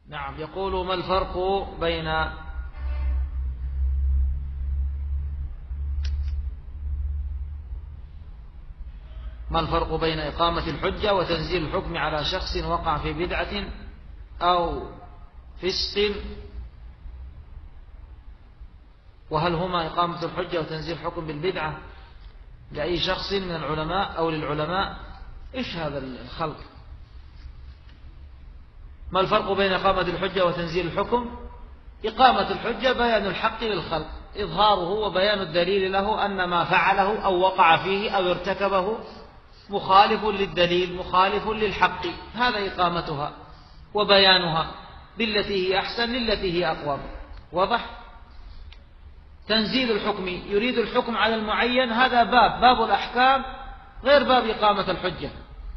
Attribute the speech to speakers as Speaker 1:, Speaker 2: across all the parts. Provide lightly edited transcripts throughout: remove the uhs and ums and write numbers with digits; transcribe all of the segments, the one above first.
Speaker 1: نعم. يقول: ما الفرق بين إقامة الحجة وتنزيل الحكم على شخص وقع في بدعة أو فسق، وهل هما إقامة الحجة وتنزيل الحكم بالبدعة لأي شخص من العلماء أو للعلماء؟ إيش هذا الخلق؟ ما الفرق بين إقامة الحجة وتنزيل الحكم؟ إقامة الحجة بيان الحق للخلق، إظهاره وبيان الدليل له أن ما فعله أو وقع فيه أو ارتكبه مخالف للدليل، مخالف للحق، هذا إقامتها وبيانها بالتي هي أحسن للتي هي أقوم. واضح؟ تنزيل الحكم يريد الحكم على المعين، هذا باب الأحكام غير باب إقامة الحجة.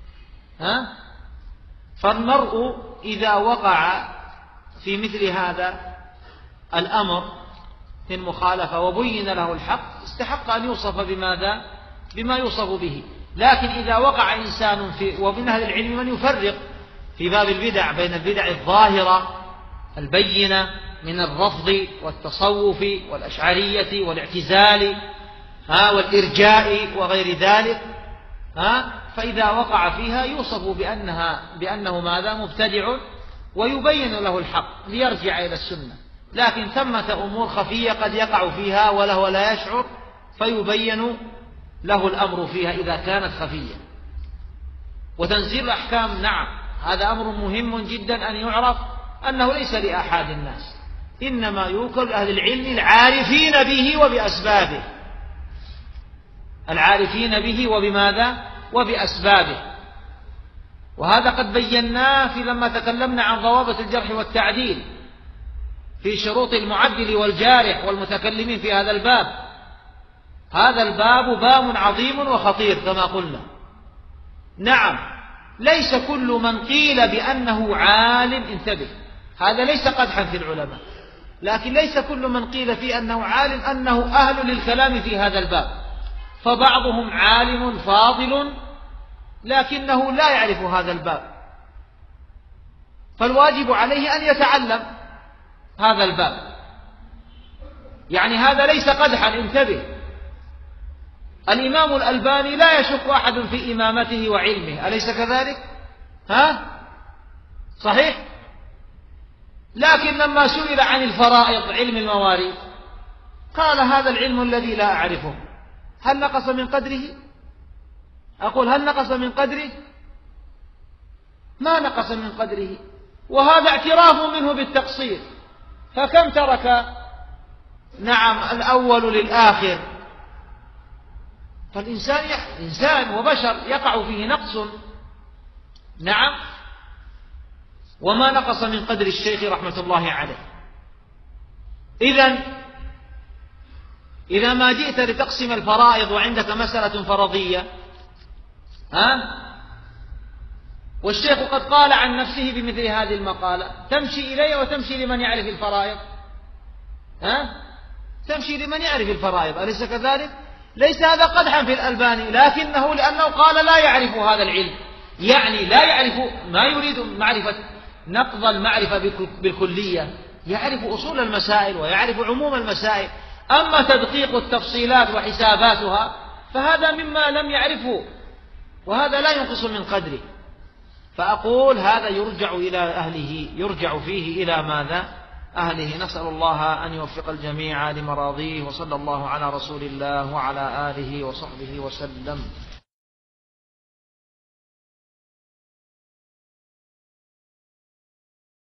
Speaker 1: فالمرء إذا وقع في مثل هذا الأمر في المخالفة وبين له الحق استحق أن يوصف بماذا؟ بما يوصف به. لكن إذا وقع إنسان ومن أهل العلم من يفرق في باب البدع بين البدع الظاهرة البينة من الرفض والتصوف والأشعرية والاعتزال والإرجاء وغير ذلك، فإذا وقع فيها يوصف بأنه ماذا؟ مبتدع، ويبين له الحق ليرجع إلى السنة. لكن ثمة أمور خفية قد يقع فيها وله لا يشعر، فيبين له الأمر فيها إذا كانت خفية. وتنزيل الأحكام نعم هذا أمر مهم جدا أن يعرف أنه ليس لأحد الناس، إنما يوكل أهل العلم العارفين به وبأسبابه، العارفين به وبماذا؟ وبأسبابه. وهذا قد بيناه لما تكلمنا عن ضوابط الجرح والتعديل في شروط المعدل والجارح والمتكلمين في هذا الباب. هذا الباب باب عظيم وخطير كما قلنا. نعم ليس كل من قيل بأنه عالم، انتبه، هذا ليس قدحا في العلماء، لكن ليس كل من قيل فيه أنه عالم أنه أهل للكلام في هذا الباب. فبعضهم عالم فاضل لكنه لا يعرف هذا الباب، فالواجب عليه أن يتعلم هذا الباب. يعني هذا ليس قدحا، انتبه. الإمام الألباني لا يشك أحد في إمامته وعلمه، أليس كذلك؟ صحيح؟ لكن لما سئل عن الفرائض علم المواريث قال: هذا العلم الذي لا أعرفه، هل نقص من قدره؟ أقول هل نقص من قدره؟ ما نقص من قدره، وهذا اعتراف منه بالتقصير. فكم ترك؟ نعم الأول للآخر. فالإنسان إنسان وبشر يقع فيه نقص، نعم، وما نقص من قدر الشيخ رحمة الله عليه. إذا ما جئت لتقسم الفرائض وعندك مسألة فرضية والشيخ قد قال عن نفسه بمثل هذه المقالة، تمشي إليه وتمشي لمن يعرف الفرائض، تمشي لمن يعرف الفرائض، أليس كذلك؟ ليس هذا قدحا في الألباني، لكنه لأنه قال لا يعرف هذا العلم، يعني لا يعرف، ما يريد معرفة نقض المعرفة بالكلية، يعرف أصول المسائل ويعرف عموم المسائل. أما تدقيق التفصيلات وحساباتها فهذا مما لم يعرفه، وهذا لا ينقص من قدره. فأقول هذا يرجع إلى أهله، يرجع فيه إلى ماذا؟ أهله. نسأل الله أن يوفق الجميع لمراضيه، وصلى الله على رسول الله وعلى آله وصحبه وسلم.